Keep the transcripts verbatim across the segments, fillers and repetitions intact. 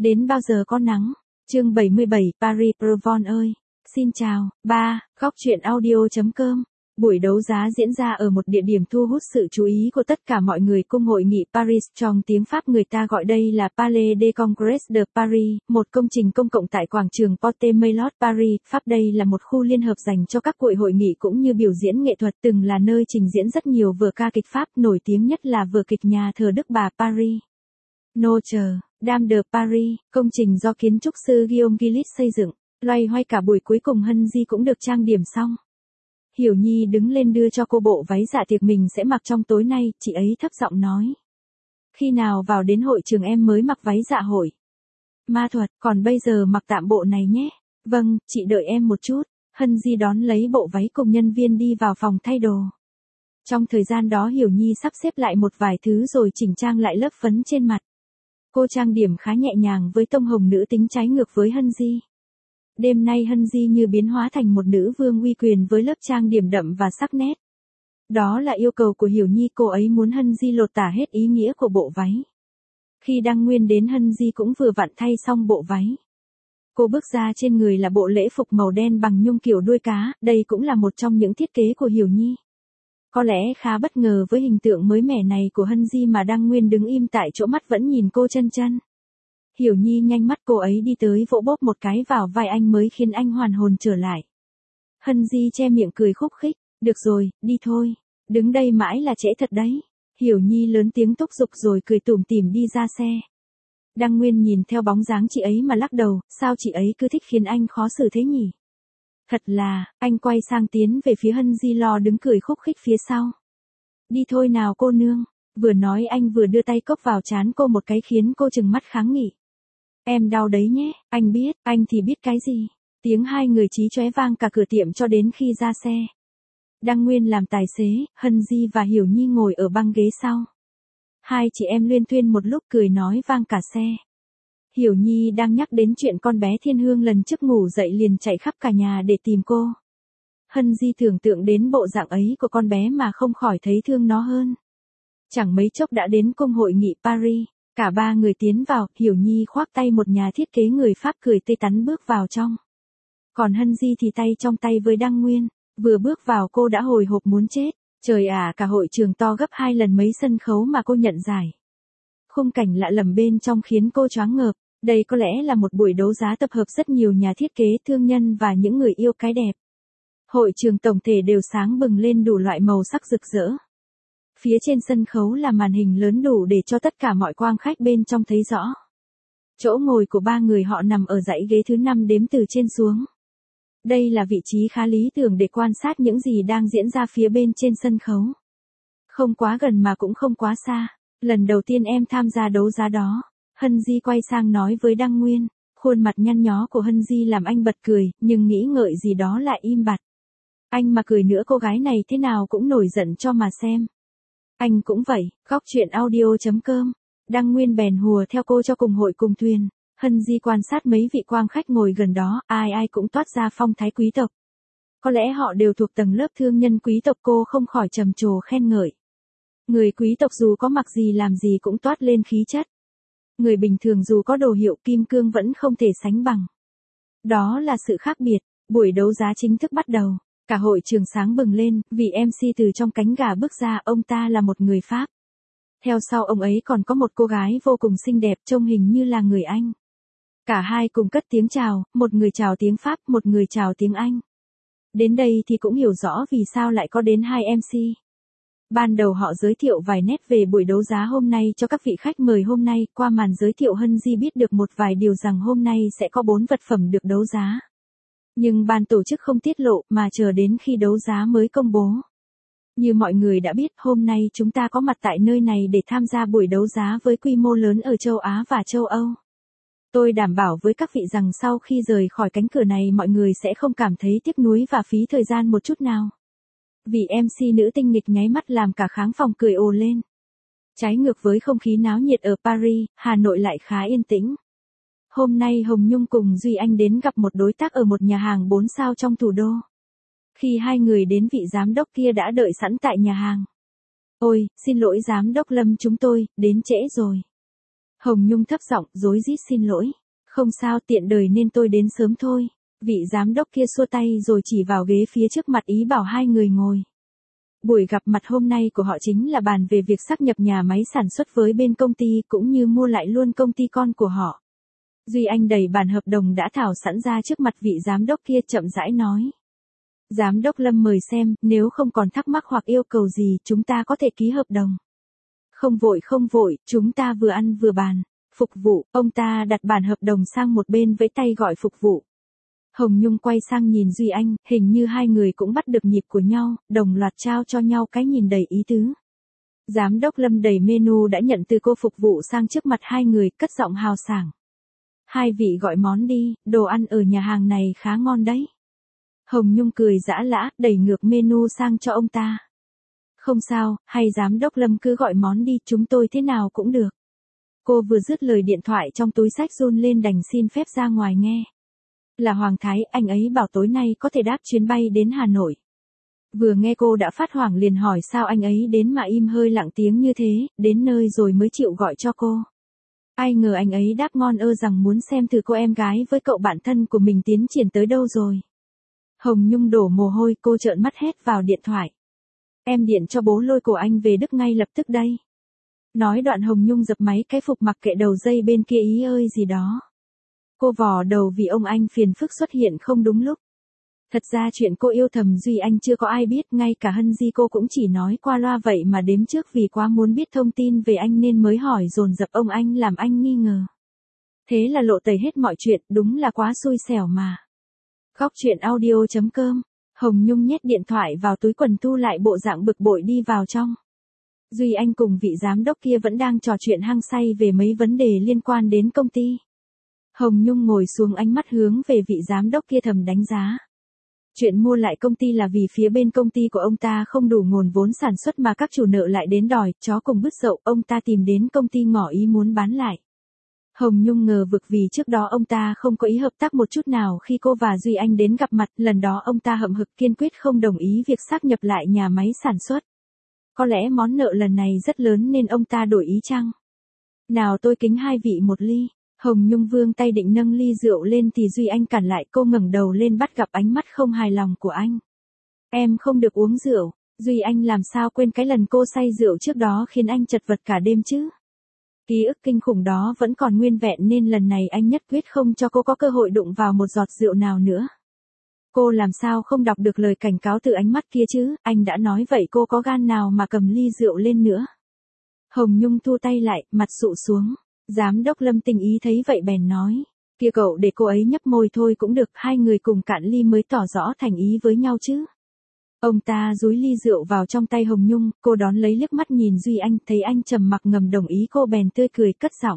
Đến bao giờ có nắng? Chương bảy mươi bảy, Paris Provence ơi. Xin chào, ba, góc truyện audio chấm com. Buổi đấu giá diễn ra ở một địa điểm thu hút sự chú ý của tất cả mọi người. Cung hội nghị Paris, trong tiếng Pháp người ta gọi đây là Palais des Congrès de Paris, một công trình công cộng tại quảng trường Porte Maillot Paris, Pháp. Đây là một khu liên hợp dành cho các cuộc hội nghị cũng như biểu diễn nghệ thuật, từng là nơi trình diễn rất nhiều vở ca kịch Pháp, nổi tiếng nhất là vở kịch Nhà thờ Đức Bà Paris. Notre Dame de Paris, công trình do kiến trúc sư Guillaume Gillet xây dựng, loay hoay cả buổi cuối cùng Hân Di cũng được trang điểm xong. Hiểu Nhi đứng lên đưa cho cô bộ váy dạ tiệc mình sẽ mặc trong tối nay, chị ấy thấp giọng nói. Khi nào vào đến hội trường em mới mặc váy dạ hội. Ma thuật, còn bây giờ mặc tạm bộ này nhé. Vâng, chị đợi em một chút. Hân Di đón lấy bộ váy cùng nhân viên đi vào phòng thay đồ. Trong thời gian đó Hiểu Nhi sắp xếp lại một vài thứ rồi chỉnh trang lại lớp phấn trên mặt. Cô trang điểm khá nhẹ nhàng với tông hồng nữ tính trái ngược với Hân Di. Đêm nay Hân Di như biến hóa thành một nữ vương uy quyền với lớp trang điểm đậm và sắc nét. Đó là yêu cầu của Hiểu Nhi, cô ấy muốn Hân Di lột tả hết ý nghĩa của bộ váy. Khi Đăng Nguyên đến Hân Di cũng vừa vặn thay xong bộ váy. Cô bước ra trên người là bộ lễ phục màu đen bằng nhung kiểu đuôi cá, đây cũng là một trong những thiết kế của Hiểu Nhi. Có lẽ khá bất ngờ với hình tượng mới mẻ này của Hân Di mà Đăng Nguyên đứng im tại chỗ mắt vẫn nhìn cô chân chân. Hiểu Nhi nhanh mắt cô ấy đi tới vỗ bóp một cái vào vai anh mới khiến anh hoàn hồn trở lại. Hân Di che miệng cười khúc khích, được rồi, đi thôi, đứng đây mãi là trễ thật đấy. Hiểu Nhi lớn tiếng thúc giục rồi cười tủm tỉm đi ra xe. Đăng Nguyên nhìn theo bóng dáng chị ấy mà lắc đầu, sao chị ấy cứ thích khiến anh khó xử thế nhỉ? Thật là, anh quay sang tiến về phía Hân Di lo đứng cười khúc khích phía sau. Đi thôi nào cô nương, vừa nói anh vừa đưa tay cốc vào trán cô một cái khiến cô trừng mắt kháng nghị. Em đau đấy nhé, anh biết, anh thì biết cái gì. Tiếng hai người chí chóe vang cả cửa tiệm cho đến khi ra xe. Đăng Nguyên làm tài xế, Hân Di và Hiểu Nhi ngồi ở băng ghế sau. Hai chị em luyên thuyên một lúc cười nói vang cả xe. Hiểu Nhi đang nhắc đến chuyện con bé Thiên Hương lần trước ngủ dậy liền chạy khắp cả nhà để tìm cô. Hân Di tưởng tượng đến bộ dạng ấy của con bé mà không khỏi thấy thương nó hơn. Chẳng mấy chốc đã đến cung hội nghị Paris, cả ba người tiến vào, Hiểu Nhi khoác tay một nhà thiết kế người Pháp cười tươi tắn bước vào trong. Còn Hân Di thì tay trong tay với Đăng Nguyên, vừa bước vào cô đã hồi hộp muốn chết. Trời à, cả hội trường to gấp hai lần mấy sân khấu mà cô nhận giải. Khung cảnh lạ lẫm bên trong khiến cô choáng ngợp, đây có lẽ là một buổi đấu giá tập hợp rất nhiều nhà thiết kế, thương nhân và những người yêu cái đẹp. Hội trường tổng thể đều sáng bừng lên đủ loại màu sắc rực rỡ. Phía trên sân khấu là màn hình lớn đủ để cho tất cả mọi quang khách bên trong thấy rõ. Chỗ ngồi của ba người họ nằm ở dãy ghế thứ năm đếm từ trên xuống. Đây là vị trí khá lý tưởng để quan sát những gì đang diễn ra phía bên trên sân khấu. Không quá gần mà cũng không quá xa. Lần đầu tiên em tham gia đấu giá đó. Hân Di quay sang nói với Đăng Nguyên. Khuôn mặt nhăn nhó của Hân Di làm anh bật cười, nhưng nghĩ ngợi gì đó lại im bặt. Anh mà cười nữa cô gái này thế nào cũng nổi giận cho mà xem. Anh cũng vậy, góc truyện audio chấm com. Đăng Nguyên bèn hùa theo cô cho cùng hội cùng thuyền. Hân Di quan sát mấy vị quang khách ngồi gần đó, ai ai cũng toát ra phong thái quý tộc. Có lẽ họ đều thuộc tầng lớp thương nhân quý tộc, cô không khỏi trầm trồ khen ngợi. Người quý tộc dù có mặc gì làm gì cũng toát lên khí chất. Người bình thường dù có đồ hiệu kim cương vẫn không thể sánh bằng. Đó là sự khác biệt. Buổi đấu giá chính thức bắt đầu. Cả hội trường sáng bừng lên, vị em xê từ trong cánh gà bước ra, ông ta là một người Pháp. Theo sau ông ấy còn có một cô gái vô cùng xinh đẹp trông hình như là người Anh. Cả hai cùng cất tiếng chào, một người chào tiếng Pháp, một người chào tiếng Anh. Đến đây thì cũng hiểu rõ vì sao lại có đến hai em xê. Ban đầu họ giới thiệu vài nét về buổi đấu giá hôm nay cho các vị khách mời hôm nay, qua màn giới thiệu Hân Di biết được một vài điều rằng hôm nay sẽ có bốn vật phẩm được đấu giá. Nhưng ban tổ chức không tiết lộ mà chờ đến khi đấu giá mới công bố. Như mọi người đã biết, hôm nay chúng ta có mặt tại nơi này để tham gia buổi đấu giá với quy mô lớn ở châu Á và châu Âu. Tôi đảm bảo với các vị rằng sau khi rời khỏi cánh cửa này mọi người sẽ không cảm thấy tiếc nuối và phí thời gian một chút nào. Vị em xê nữ tinh nghịch nháy mắt làm cả khán phòng cười ồ lên. Trái ngược với không khí náo nhiệt ở Paris, Hà Nội lại khá yên tĩnh. Hôm nay Hồng Nhung cùng Duy Anh đến gặp một đối tác ở một nhà hàng bốn sao trong thủ đô. Khi hai người đến vị giám đốc kia đã đợi sẵn tại nhà hàng. Ôi, xin lỗi giám đốc Lâm chúng tôi, đến trễ rồi. Hồng Nhung thấp giọng, rối rít xin lỗi. Không sao, tiện đời nên tôi đến sớm thôi. Vị giám đốc kia xua tay rồi chỉ vào ghế phía trước mặt ý bảo hai người ngồi. Buổi gặp mặt hôm nay của họ chính là bàn về việc sáp nhập nhà máy sản xuất với bên công ty cũng như mua lại luôn công ty con của họ. Duy Anh đẩy bản hợp đồng đã thảo sẵn ra trước mặt vị giám đốc kia chậm rãi nói. Giám đốc Lâm mời xem, nếu không còn thắc mắc hoặc yêu cầu gì chúng ta có thể ký hợp đồng. Không vội không vội, chúng ta vừa ăn vừa bàn. Phục vụ, ông ta đặt bản hợp đồng sang một bên vẫy tay gọi phục vụ. Hồng Nhung quay sang nhìn Duy Anh, hình như hai người cũng bắt được nhịp của nhau, đồng loạt trao cho nhau cái nhìn đầy ý tứ. Giám đốc Lâm đẩy menu đã nhận từ cô phục vụ sang trước mặt hai người, cất giọng hào sảng. Hai vị gọi món đi, đồ ăn ở nhà hàng này khá ngon đấy. Hồng Nhung cười giã lã, đẩy ngược menu sang cho ông ta. Không sao, hay giám đốc Lâm cứ gọi món đi, chúng tôi thế nào cũng được. Cô vừa dứt lời điện thoại trong túi xách run lên đành xin phép ra ngoài nghe. Là Hoàng Thái, anh ấy bảo tối nay có thể đáp chuyến bay đến Hà Nội. Vừa nghe cô đã phát hoảng liền hỏi sao anh ấy đến mà im hơi lặng tiếng như thế, đến nơi rồi mới chịu gọi cho cô. Ai ngờ anh ấy đáp ngon ơ rằng muốn xem thử cô em gái với cậu bạn thân của mình tiến triển tới đâu rồi. Hồng Nhung đổ mồ hôi, cô trợn mắt hét vào điện thoại. Em điện cho bố lôi cổ anh về Đức ngay lập tức đây. Nói đoạn Hồng Nhung dập máy cái phục mặc kệ đầu dây bên kia ý ơi gì đó. Cô vò đầu vì ông anh phiền phức xuất hiện không đúng lúc. Thật ra chuyện cô yêu thầm Duy Anh chưa có ai biết, ngay cả Hân Di cô cũng chỉ nói qua loa vậy mà đếm trước vì quá muốn biết thông tin về anh nên mới hỏi dồn dập ông anh làm anh nghi ngờ. Thế là lộ tẩy hết mọi chuyện, đúng là quá xui xẻo mà. Góc truyện audio chấm com, Hồng Nhung nhét điện thoại vào túi quần thu lại bộ dạng bực bội đi vào trong. Duy Anh cùng vị giám đốc kia vẫn đang trò chuyện hăng say về mấy vấn đề liên quan đến công ty. Hồng Nhung ngồi xuống ánh mắt hướng về vị giám đốc kia thầm đánh giá. Chuyện mua lại công ty là vì phía bên công ty của ông ta không đủ nguồn vốn sản xuất mà các chủ nợ lại đến đòi, chó cùng bứt dậu, ông ta tìm đến công ty ngỏ ý muốn bán lại. Hồng Nhung ngờ vực vì trước đó ông ta không có ý hợp tác một chút nào khi cô và Duy Anh đến gặp mặt, lần đó ông ta hậm hực kiên quyết không đồng ý việc sáp nhập lại nhà máy sản xuất. Có lẽ món nợ lần này rất lớn nên ông ta đổi ý chăng? Nào tôi kính hai vị một ly. Hồng Nhung vươn tay định nâng ly rượu lên thì Duy Anh cản lại, cô ngẩng đầu lên bắt gặp ánh mắt không hài lòng của anh. Em không được uống rượu. Duy Anh làm sao quên cái lần cô say rượu trước đó khiến anh chật vật cả đêm chứ? Ký ức kinh khủng đó vẫn còn nguyên vẹn nên lần này anh nhất quyết không cho cô có cơ hội đụng vào một giọt rượu nào nữa. Cô làm sao không đọc được lời cảnh cáo từ ánh mắt kia chứ, anh đã nói vậy cô có gan nào mà cầm ly rượu lên nữa. Hồng Nhung thu tay lại, mặt sụ xuống. Giám đốc Lâm tinh ý thấy vậy bèn nói. Kia cậu để cô ấy nhấp môi thôi cũng được, hai người cùng cạn ly mới tỏ rõ thành ý với nhau chứ. Ông ta dúi ly rượu vào trong tay Hồng Nhung, cô đón lấy liếc mắt nhìn Duy Anh, thấy anh trầm mặc ngầm đồng ý cô bèn tươi cười cất giọng.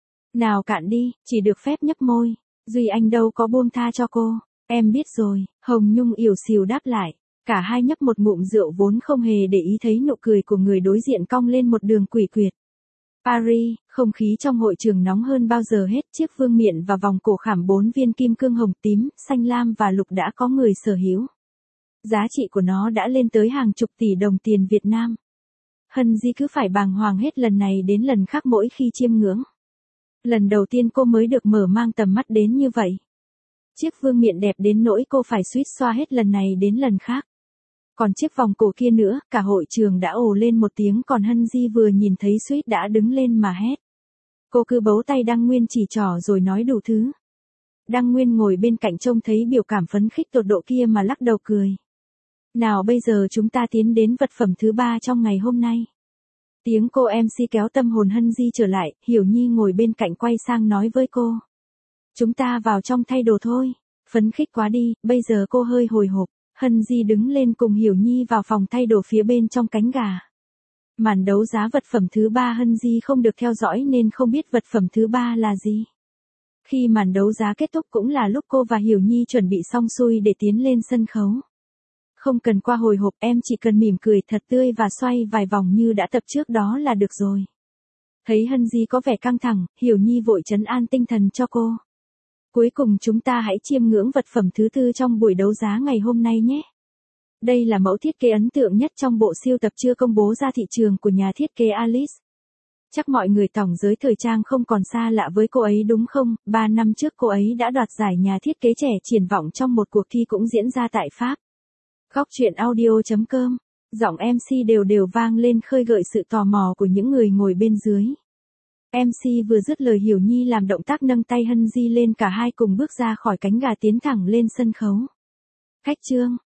Nào cạn đi, chỉ được phép nhấp môi. Duy Anh đâu có buông tha cho cô. Em biết rồi, Hồng Nhung ỉu xìu đáp lại. Cả hai nhấp một ngụm rượu vốn không hề để ý thấy nụ cười của người đối diện cong lên một đường quỷ quyệt. Paris, không khí trong hội trường nóng hơn bao giờ hết, chiếc vương miện và vòng cổ khảm bốn viên kim cương hồng, tím, xanh lam và lục đã có người sở hữu. Giá trị của nó đã lên tới hàng chục tỷ đồng tiền Việt Nam. Hân Di cứ phải bàng hoàng hết lần này đến lần khác mỗi khi chiêm ngưỡng. Lần đầu tiên cô mới được mở mang tầm mắt đến như vậy. Chiếc vương miện đẹp đến nỗi cô phải suýt xoa hết lần này đến lần khác. Còn chiếc vòng cổ kia nữa, cả hội trường đã ồ lên một tiếng còn Hân Di vừa nhìn thấy suýt đã đứng lên mà hét. Cô cứ bấu tay Đăng Nguyên chỉ trỏ rồi nói đủ thứ. Đăng Nguyên ngồi bên cạnh trông thấy biểu cảm phấn khích tột độ kia mà lắc đầu cười. Nào bây giờ chúng ta tiến đến vật phẩm thứ ba trong ngày hôm nay. Tiếng cô em xê kéo tâm hồn Hân Di trở lại, Hiểu Nhi ngồi bên cạnh quay sang nói với cô. Chúng ta vào trong thay đồ thôi. Phấn khích quá đi, bây giờ cô hơi hồi hộp. Hân Di đứng lên cùng Hiểu Nhi vào phòng thay đồ phía bên trong cánh gà. Màn đấu giá vật phẩm thứ ba Hân Di không được theo dõi nên không biết vật phẩm thứ ba là gì. Khi màn đấu giá kết thúc cũng là lúc cô và Hiểu Nhi chuẩn bị xong xuôi để tiến lên sân khấu. Không cần qua hồi hộp, em chỉ cần mỉm cười thật tươi và xoay vài vòng như đã tập trước đó là được rồi. Thấy Hân Di có vẻ căng thẳng, Hiểu Nhi vội trấn an tinh thần cho cô. Cuối cùng chúng ta hãy chiêm ngưỡng vật phẩm thứ tư trong buổi đấu giá ngày hôm nay nhé. Đây là mẫu thiết kế ấn tượng nhất trong bộ sưu tập chưa công bố ra thị trường của nhà thiết kế Alice. Chắc mọi người tổng giới thời trang không còn xa lạ với cô ấy đúng không? Ba năm trước cô ấy đã đoạt giải nhà thiết kế trẻ triển vọng trong một cuộc thi cũng diễn ra tại Pháp. Góc chuyện audio chấm com. Giọng em xê đều đều vang lên khơi gợi sự tò mò của những người ngồi bên dưới. em xê vừa dứt lời Hiểu Nhi làm động tác nâng tay hân di lên, cả hai cùng bước ra khỏi cánh gà tiến thẳng lên sân khấu. Khách trương,